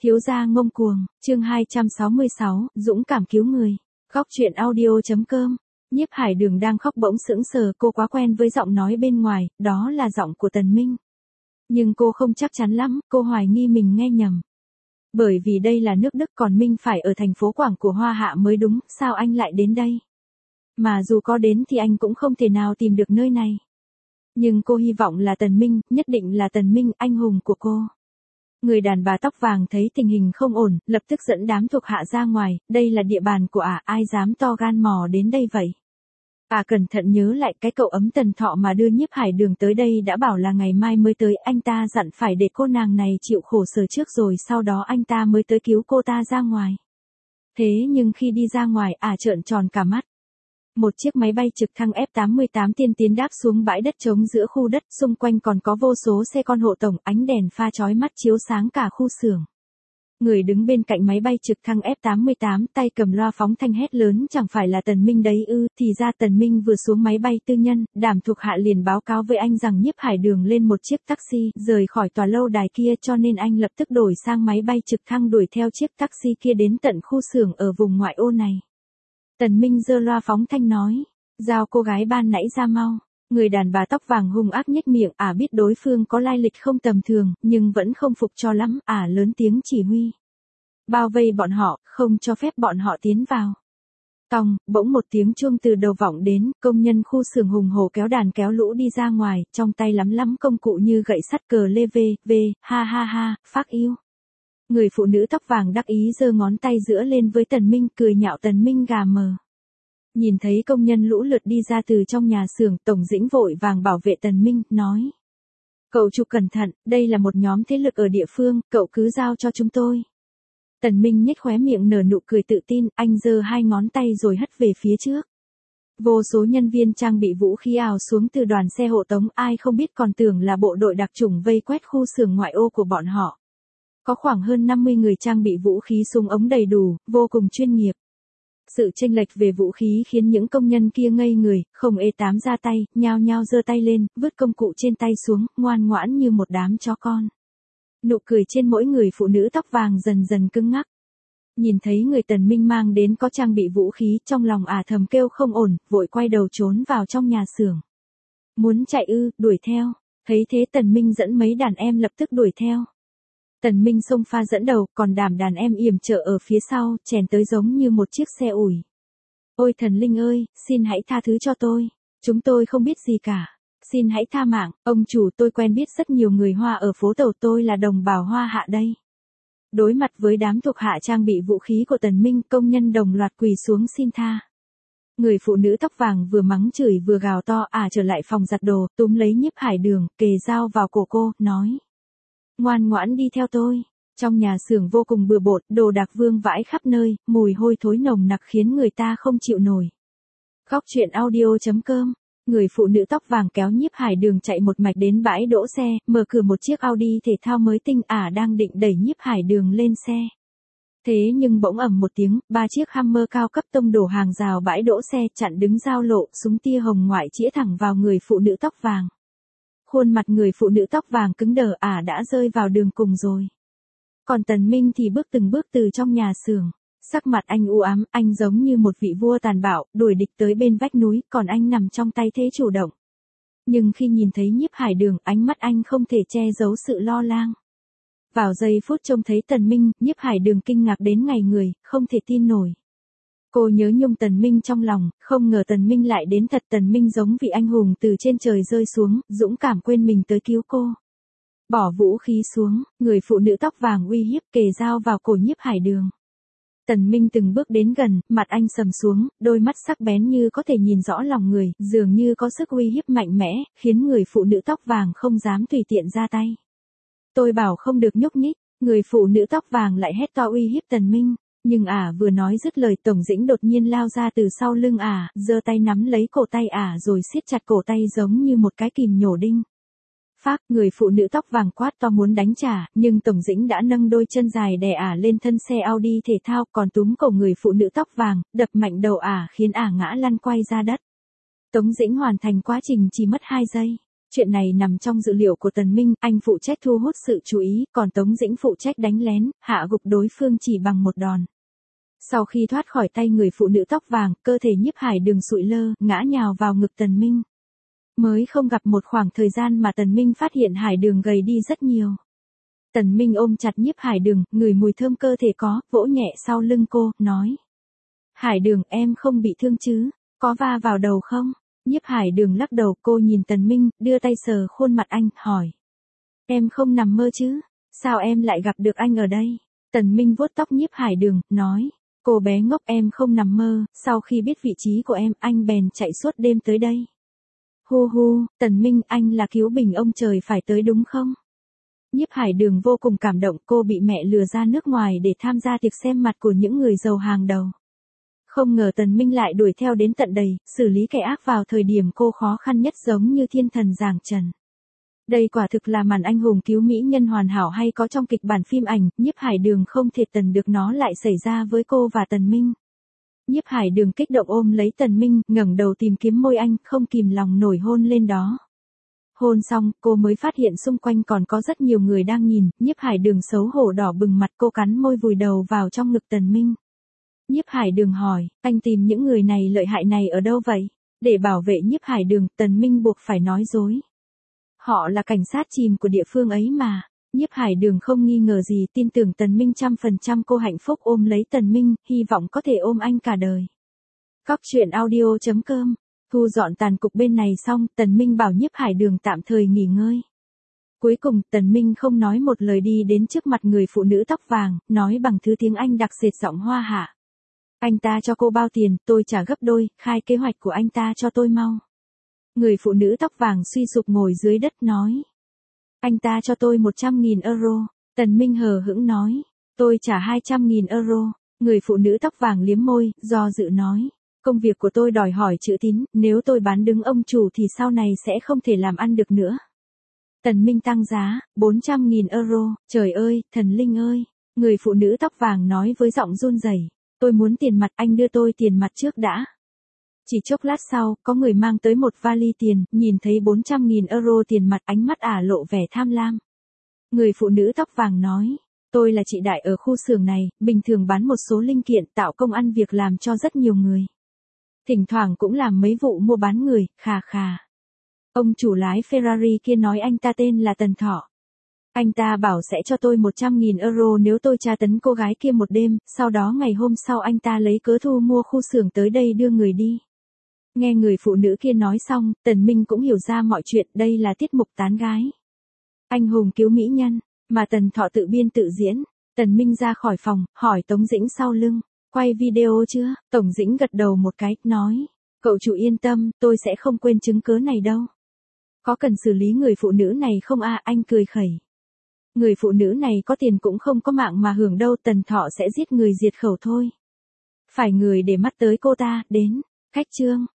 Thiếu gia ngông cuồng, chương 266, dũng cảm cứu người. Góc truyện audio.com. Nhiếp Hải Đường đang khóc bỗng sững sờ, cô quá quen với giọng nói bên ngoài, đó là giọng của Tần Minh. Nhưng cô không chắc chắn lắm, cô hoài nghi mình nghe nhầm. Bởi vì đây là nước Đức còn Minh phải ở thành phố Quảng của Hoa Hạ mới đúng, sao anh lại đến đây? Mà dù có đến thì anh cũng không thể nào tìm được nơi này. Nhưng cô hy vọng là Tần Minh, nhất định là Tần Minh, anh hùng của cô. Người đàn bà tóc vàng thấy tình hình không ổn, lập tức dẫn đám thuộc hạ ra ngoài, đây là địa bàn của ai dám to gan mò đến đây vậy? Cẩn thận nhớ lại cái cậu ấm Tần Thọ mà đưa Nhiếp Hải Đường tới đây đã bảo là ngày mai mới tới, anh ta dặn phải để cô nàng này chịu khổ sở trước rồi sau đó anh ta mới tới cứu cô ta ra ngoài. Thế nhưng khi đi ra ngoài trợn tròn cả mắt. Một chiếc máy bay trực thăng F-88 tiên tiến đáp xuống bãi đất trống giữa khu đất, xung quanh còn có vô số xe con hộ tống, ánh đèn pha chói mắt chiếu sáng cả khu xưởng. Người đứng bên cạnh máy bay trực thăng F-88 tay cầm loa phóng thanh hét lớn, chẳng phải là Tần Minh đấy ư? Thì ra Tần Minh vừa xuống máy bay tư nhân, Đàm thuộc hạ liền báo cáo với anh rằng Nhiếp Hải Đường lên một chiếc taxi, rời khỏi tòa lâu đài kia, cho nên anh lập tức đổi sang máy bay trực thăng đuổi theo chiếc taxi kia đến tận khu xưởng ở vùng ngoại ô này. Tần Minh giơ loa phóng thanh nói, giao cô gái ban nãy ra mau. Người đàn bà tóc vàng hung ác nhếch miệng, biết đối phương có lai lịch không tầm thường, nhưng vẫn không phục cho lắm, lớn tiếng chỉ huy. Bao vây bọn họ, không cho phép bọn họ tiến vào. Tòng, bỗng một tiếng chuông từ đầu vọng đến, công nhân khu xưởng hùng hổ kéo đàn kéo lũ đi ra ngoài, trong tay lắm công cụ như gậy sắt, cờ lê ha, phác yêu. Người phụ nữ tóc vàng đắc ý giơ ngón tay giữa lên với Tần Minh, cười nhạo Tần Minh gà mờ. Nhìn thấy công nhân lũ lượt đi ra từ trong nhà xưởng, Tổng Dĩnh vội vàng bảo vệ Tần Minh, nói. Cậu chụp cẩn thận, đây là một nhóm thế lực ở địa phương, cậu cứ giao cho chúng tôi. Tần Minh nhếch khóe miệng nở nụ cười tự tin, anh giơ hai ngón tay rồi hất về phía trước. Vô số nhân viên trang bị vũ khí ào xuống từ đoàn xe hộ tống, ai không biết còn tưởng là bộ đội đặc chủng vây quét khu xưởng ngoại ô của bọn họ. Có khoảng hơn 50 người trang bị vũ khí súng ống đầy đủ, vô cùng chuyên nghiệp. Sự chênh lệch về vũ khí khiến những công nhân kia ngây người, không tám ra tay, nhao nhao giơ tay lên, vứt công cụ trên tay xuống, ngoan ngoãn như một đám chó con. Nụ cười trên mỗi người phụ nữ tóc vàng dần dần cứng ngắc. Nhìn thấy người Tần Minh mang đến có trang bị vũ khí, trong lòng thầm kêu không ổn, vội quay đầu trốn vào trong nhà xưởng. Muốn chạy ư? Đuổi theo. Thấy thế Tần Minh dẫn mấy đàn em lập tức đuổi theo. Tần Minh xông pha dẫn đầu, còn đàn em yểm trợ ở phía sau, chèn tới giống như một chiếc xe ủi. Ôi thần linh ơi, xin hãy tha thứ cho tôi. Chúng tôi không biết gì cả. Xin hãy tha mạng, ông chủ, tôi quen biết rất nhiều người Hoa ở phố Tàu, tôi là đồng bào Hoa Hạ đây. Đối mặt với đám thuộc hạ trang bị vũ khí của Tần Minh, công nhân đồng loạt quỳ xuống xin tha. Người phụ nữ tóc vàng vừa mắng chửi vừa gào to, trở lại phòng giặt đồ, túm lấy Nhiếp Hải Đường, kề dao vào cổ cô, nói. Ngoan ngoãn đi theo tôi. Trong nhà xưởng vô cùng bừa bộn, đồ đạc vương vãi khắp nơi, mùi hôi thối nồng nặc khiến người ta không chịu nổi. Góc truyện audio.com. Người phụ nữ tóc vàng kéo Nhiếp Hải Đường chạy một mạch đến bãi đỗ xe, mở cửa một chiếc Audi thể thao mới tinh, đang định đẩy Nhiếp Hải Đường lên xe. Thế nhưng bỗng ầm một tiếng, 3 chiếc Hammer cao cấp tông đổ hàng rào bãi đỗ xe, chặn đứng giao lộ, súng tia hồng ngoại chĩa thẳng vào người phụ nữ tóc vàng. Khuôn mặt người phụ nữ tóc vàng cứng đờ, đã rơi vào đường cùng rồi. Còn Tần Minh thì bước từng bước từ trong nhà xưởng. Sắc mặt anh u ám, anh giống như một vị vua tàn bạo, đuổi địch tới bên vách núi, còn anh nằm trong tay thế chủ động. Nhưng khi nhìn thấy Nhiếp Hải Đường, ánh mắt anh không thể che giấu sự lo lắng. Vào giây phút trông thấy Tần Minh, Nhiếp Hải Đường kinh ngạc đến ngây người, không thể tin nổi. Cô nhớ nhung Tần Minh trong lòng, không ngờ Tần Minh lại đến thật. Tần Minh giống vị anh hùng từ trên trời rơi xuống, dũng cảm quên mình tới cứu cô. Bỏ vũ khí xuống, người phụ nữ tóc vàng uy hiếp, kề dao vào cổ Nhiếp Hải Đường. Tần Minh từng bước đến gần, mặt anh sầm xuống, đôi mắt sắc bén như có thể nhìn rõ lòng người, dường như có sức uy hiếp mạnh mẽ, khiến người phụ nữ tóc vàng không dám tùy tiện ra tay. Tôi bảo không được nhúc nhích, người phụ nữ tóc vàng lại hét to uy hiếp Tần Minh. Nhưng vừa nói dứt lời, Tổng Dĩnh đột nhiên lao ra từ sau lưng giơ tay nắm lấy cổ tay rồi siết chặt cổ tay giống như một cái kìm nhổ đinh. Phác, người phụ nữ tóc vàng quát to muốn đánh trả, nhưng Tổng Dĩnh đã nâng đôi chân dài đè lên thân xe Audi thể thao, còn túm cổ người phụ nữ tóc vàng, đập mạnh đầu khiến ngã lăn quay ra đất. Tống Dĩnh hoàn thành quá trình chỉ mất 2 giây. Chuyện này nằm trong dự liệu của Tần Minh, anh phụ trách thu hút sự chú ý, còn Tống Dĩnh phụ trách đánh lén, hạ gục đối phương chỉ bằng một đòn. Sau khi thoát khỏi tay người phụ nữ tóc vàng, cơ thể Nhiếp Hải Đường sụi lơ, ngã nhào vào ngực Tần Minh. Mới không gặp một khoảng thời gian mà Tần Minh phát hiện Hải Đường gầy đi rất nhiều. Tần Minh ôm chặt Nhiếp Hải Đường, ngửi mùi thơm cơ thể có, vỗ nhẹ sau lưng cô, nói. Hải Đường, em không bị thương chứ, có va vào đầu không? Nhiếp Hải Đường lắc đầu, cô nhìn Tần Minh, đưa tay sờ khuôn mặt anh, hỏi. Em không nằm mơ chứ, sao em lại gặp được anh ở đây? Tần Minh vuốt tóc Nhiếp Hải Đường, nói. Cô bé ngốc, em không nằm mơ, sau khi biết vị trí của em, anh bèn chạy suốt đêm tới đây. Hu hu, Tần Minh, anh là cứu bình ông trời phải tới đúng không? Nhiếp Hải Đường vô cùng cảm động, cô bị mẹ lừa ra nước ngoài để tham gia tiệc xem mặt của những người giàu hàng đầu. Không ngờ Tần Minh lại đuổi theo đến tận đây, xử lý kẻ ác vào thời điểm cô khó khăn nhất, giống như thiên thần giáng trần. Đây quả thực là màn anh hùng cứu mỹ nhân hoàn hảo hay có trong kịch bản phim ảnh, Nhiếp Hải Đường không thể tần được nó lại xảy ra với cô và Tần Minh. Nhiếp Hải Đường kích động ôm lấy Tần Minh, ngẩng đầu tìm kiếm môi anh, không kìm lòng nổi hôn lên đó. Hôn xong, cô mới phát hiện xung quanh còn có rất nhiều người đang nhìn, Nhiếp Hải Đường xấu hổ đỏ bừng mặt, cô cắn môi vùi đầu vào trong ngực Tần Minh. Nhiếp Hải Đường hỏi, anh tìm những người này lợi hại này ở đâu vậy? Để bảo vệ Nhiếp Hải Đường, Tần Minh buộc phải nói dối. Họ là cảnh sát chìm của địa phương ấy mà. Nhiếp Hải Đường không nghi ngờ gì, tin tưởng Tần Minh 100%. Cô hạnh phúc ôm lấy Tần Minh, hy vọng có thể ôm anh cả đời. Cóc truyện audio.com. Thu dọn tàn cục bên này xong, Tần Minh bảo Nhiếp Hải Đường tạm thời nghỉ ngơi. Cuối cùng, Tần Minh không nói một lời đi đến trước mặt người phụ nữ tóc vàng, nói bằng thứ tiếng Anh đặc sệt giọng Hoa Hạ. Anh ta cho cô bao tiền, tôi trả gấp đôi, khai kế hoạch của anh ta cho tôi mau. Người phụ nữ tóc vàng suy sụp ngồi dưới đất nói. Anh ta cho tôi 100.000 euro. Tần Minh hờ hững nói. Tôi trả 200.000 euro. Người phụ nữ tóc vàng liếm môi, do dự nói. Công việc của tôi đòi hỏi chữ tín, nếu tôi bán đứng ông chủ thì sau này sẽ không thể làm ăn được nữa. Tần Minh tăng giá, 400.000 euro, trời ơi, thần linh ơi. Người phụ nữ tóc vàng nói với giọng run rẩy. Tôi muốn tiền mặt, anh đưa tôi tiền mặt trước đã. Chỉ chốc lát sau, có người mang tới một vali tiền, nhìn thấy 400.000 euro tiền mặt, ánh mắt ả lộ vẻ tham lam. Người phụ nữ tóc vàng nói, tôi là chị Đại ở khu xưởng này, bình thường bán một số linh kiện tạo công ăn việc làm cho rất nhiều người. Thỉnh thoảng cũng làm mấy vụ mua bán người, khà khà. Ông chủ lái Ferrari kia nói anh ta tên là Tần Thọ. Anh ta bảo sẽ cho tôi 100.000 euro nếu tôi tra tấn cô gái kia một đêm, sau đó ngày hôm sau anh ta lấy cớ thu mua khu xưởng tới đây đưa người đi. Nghe người phụ nữ kia nói xong, Tần Minh cũng hiểu ra mọi chuyện, đây là tiết mục tán gái. Anh hùng cứu mỹ nhân, mà Tần Thọ tự biên tự diễn. Tần Minh ra khỏi phòng, hỏi Tống Dĩnh sau lưng, quay video chưa? Tổng Dĩnh gật đầu một cái, nói, cậu chủ yên tâm, tôi sẽ không quên chứng cớ này đâu. Có cần xử lý người phụ nữ này không à? Anh cười khẩy. Người phụ nữ này có tiền cũng không có mạng mà hưởng đâu, Tần Thọ sẽ giết người diệt khẩu thôi. Phải người để mắt tới cô ta, đến, khách trương.